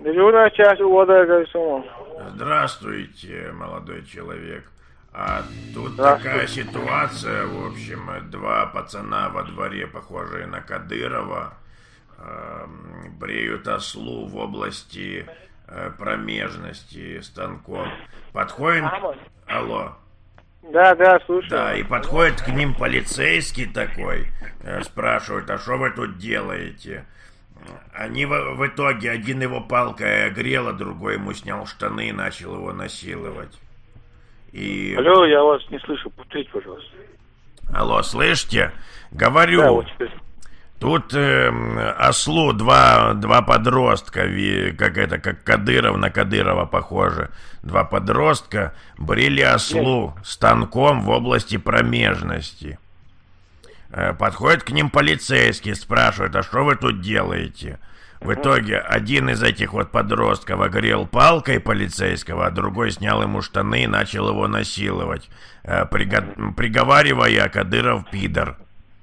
Дежурная часть УВД Гайсумов. Здравствуйте, молодой человек. А тут Здравствуйте. такая ситуация, в общем, два пацана во дворе, похожие на Кадырова, бреют ослу в области промежности станком. Подходит... Алло. Да, слушаю. Да, и подходит к ним полицейский такой, спрашивает, а что вы тут делаете? Они в итоге, один его палкой огрел, а другой ему снял штаны и начал его насиловать. И... Алло, я вас не слышу, повторите, пожалуйста. Алло, слышите? Говорю, Да, вот теперь. тут ослу два подростка, как Кадыров на Кадырова похоже. Два подростка брили ослу станком в области промежности. Подходит к ним полицейский, спрашивает, а что вы тут делаете? В итоге один из этих вот подростков огрел палкой полицейского, а другой снял ему штаны и начал его насиловать, приговаривая: Кадыров пидор.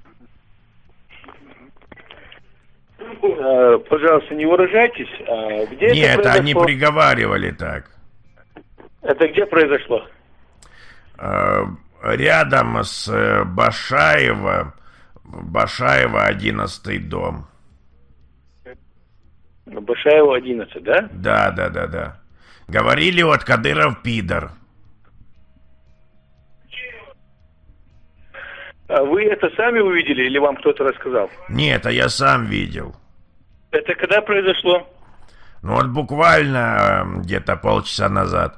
Пожалуйста, не выражайтесь. Где Нет, это произошло? они приговаривали так. Это где произошло? Рядом с Башаева 11-й дом. Башаева 11, да? Да. Говорили вот Кадыров пидор. А вы это сами увидели или вам кто-то рассказал? Нет, а я сам видел. Это когда произошло? Ну вот буквально где-то полчаса назад.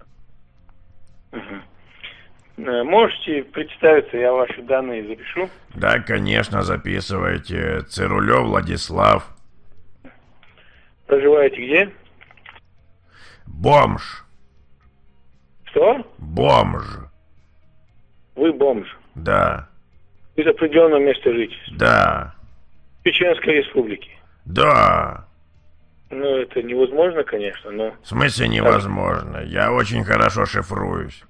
Можете представиться, я ваши данные запишу. Да, конечно, записывайте. Цирулев Владислав. Проживаете где? Бомж. Что? Бомж. Вы бомж. Да. Из определенного места жительства. Да. Чеченской Республики. Да. Ну, это невозможно, конечно, но... В смысле невозможно? Я очень хорошо шифруюсь.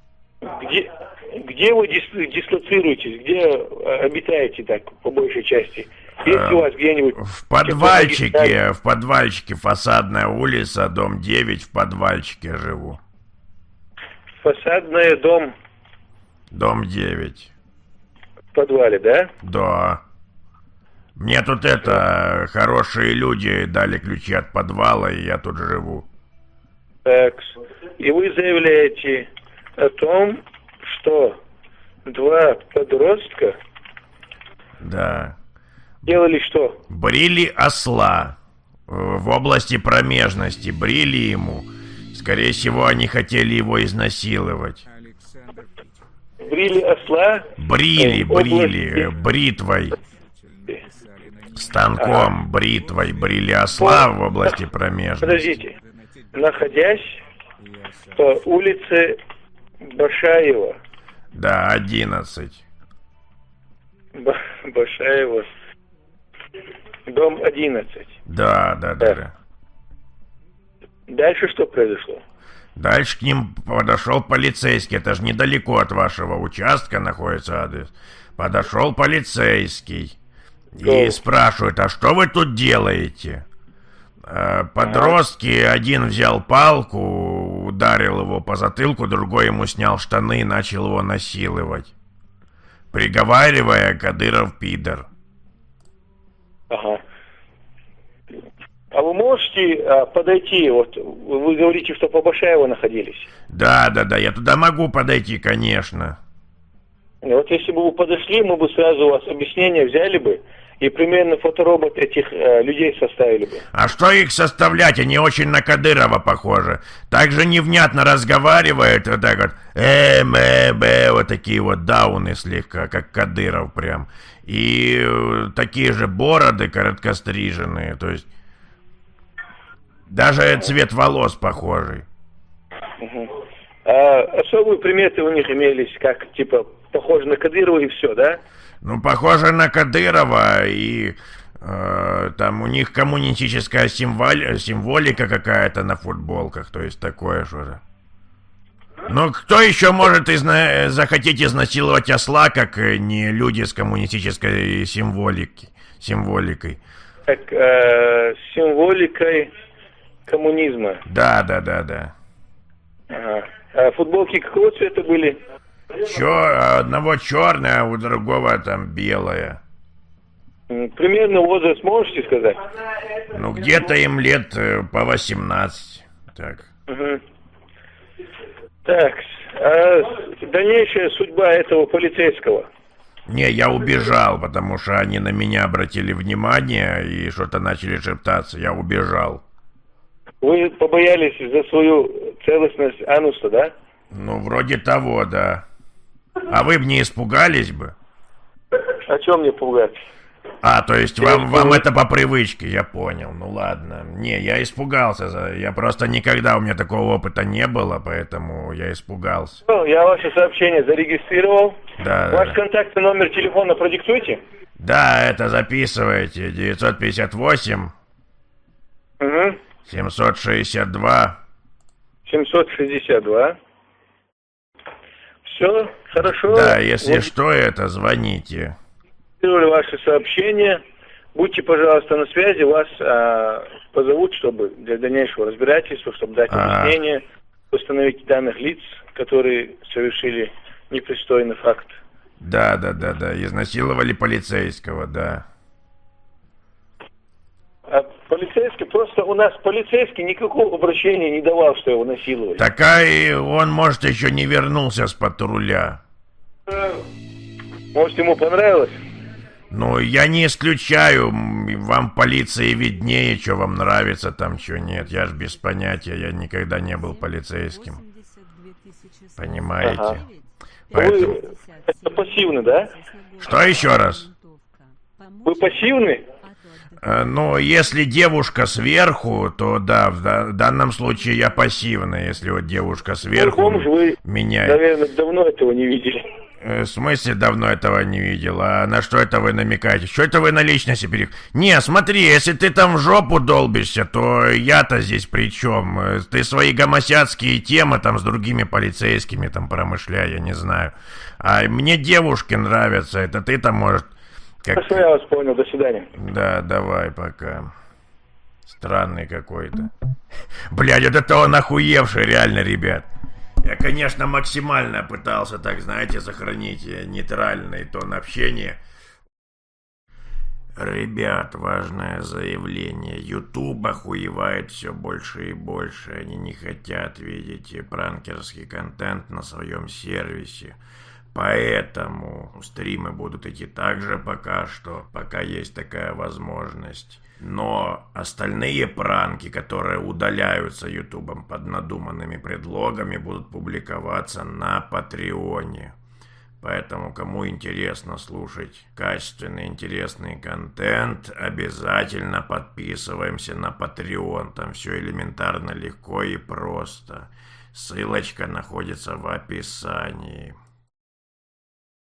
Где вы дислоцируетесь? Где обитаете так, по большей части? Есть у вас где-нибудь... В подвальчике, Фасадная улица, дом 9, в подвальчике живу. Фасадная, дом... Дом 9. В подвале, да? Да. Мне тут хорошие люди дали ключи от подвала, и я тут живу. Так. И вы заявляете о том, что два подростка... Да. Делали что? Брили осла в области промежности, брили ему. Скорее всего, они хотели его изнасиловать. Брили осла? Брили, бритвой. Станком, бритвой брили осла в области промежности. Подождите. Находясь по улице Башаева. Да, 11. Башаева. Дом 11. Да. Дальше что произошло? Дальше к ним подошел полицейский. Это же недалеко от вашего участка находится адрес. Подошел полицейский и спрашивает, а что вы тут делаете? Подростки, один взял палку, ударил его по затылку, другой ему снял штаны и начал его насиловать, приговаривая: Кадыров пидор. Ага. А вы можете подойти, вот вы говорите, что по Башаева находились? Да, я туда могу подойти, конечно. Вот если бы вы подошли, мы бы сразу у вас объяснение взяли бы и примерно фоторобот этих людей составили бы. А что их составлять? Они очень на Кадырова похожи. Так же невнятно разговаривают, вот так вот, вот такие вот дауны слегка, как Кадыров прям. И такие же бороды короткостриженные, то есть даже цвет волос похожий. А особые приметы у них имелись, как типа похоже на Кадырова и все, да? Ну, похоже на Кадырова, и там у них коммунистическая символика какая-то на футболках, то есть такое что-то. Ну, кто еще может захотеть изнасиловать осла, как не люди с коммунистической символикой? Так, символикой коммунизма. Да, да, да, да. Ага. А футболки какого цвета были? Одного черное, а у другого там белое. Примерно возраст можете сказать? Ну, где-то им лет по 18. Так. Угу. Так, а дальнейшая судьба этого полицейского? Не, я убежал, потому что они на меня обратили внимание и что-то начали шептаться. Я убежал. Вы побоялись за свою целостность ануса, да? Ну, вроде того, да. А вы бы не испугались бы? О чем мне пугать? А, то есть вам это по привычке, я понял. Ну ладно. Не, я испугался. Я просто никогда, у меня такого опыта не было, поэтому я испугался. Я ваше сообщение зарегистрировал. Да. Ваш контактный номер телефона продиктуйте. Да, это записывайте. 958 Угу. 762 762. Все, хорошо. Да, если вот. что, это звоните. Ваше сообщение. Будьте, пожалуйста, на связи. Вас позовут, чтобы для дальнейшего разбирательства, чтобы дать объяснение, установить данных лиц, которые совершили непристойный факт. Да, да, да, да. Изнасиловали полицейского, да. А полицейский, просто у нас полицейский никакого обращения не давал, что его насиловали. Так и он, может, еще не вернулся с патруля. Может, ему понравилось? Ну, я не исключаю, вам полиции виднее, что вам нравится там, что нет. Я ж без понятия, я никогда не был полицейским. Понимаете? Ага. Поэтому... Вы это пассивны, да? Что еще раз? Вы пассивны? Ну, если девушка сверху, то да, в данном случае я пассивный. Если вот девушка сверху вы, меняет. наверное, давно этого не видели. В смысле давно этого не видел? А на что это вы намекаете? Что это вы на личности Не, смотри, если ты там в жопу долбишься, то я-то здесь при чем? Ты свои гомосятские темы там с другими полицейскими там промышляй, я не знаю. А мне девушки нравятся, это ты там, может... Хорошо, я вас понял, до свидания. Да, давай, пока. Странный какой-то. Блядь, вот это он охуевший, реально, ребят. Я, конечно, максимально пытался, так, знаете, сохранить нейтральный тон общения. Ребят, важное заявление. YouTube охуевает все больше и больше. Они не хотят видеть пранкерский контент на своем сервисе. Поэтому стримы будут идти так же пока что, пока есть такая возможность. Но остальные пранки, которые удаляются ютубом под надуманными предлогами, будут публиковаться на Патреоне. Поэтому, кому интересно слушать качественный, интересный контент, обязательно подписываемся на Patreon. Там все элементарно, легко и просто. Ссылочка находится в описании.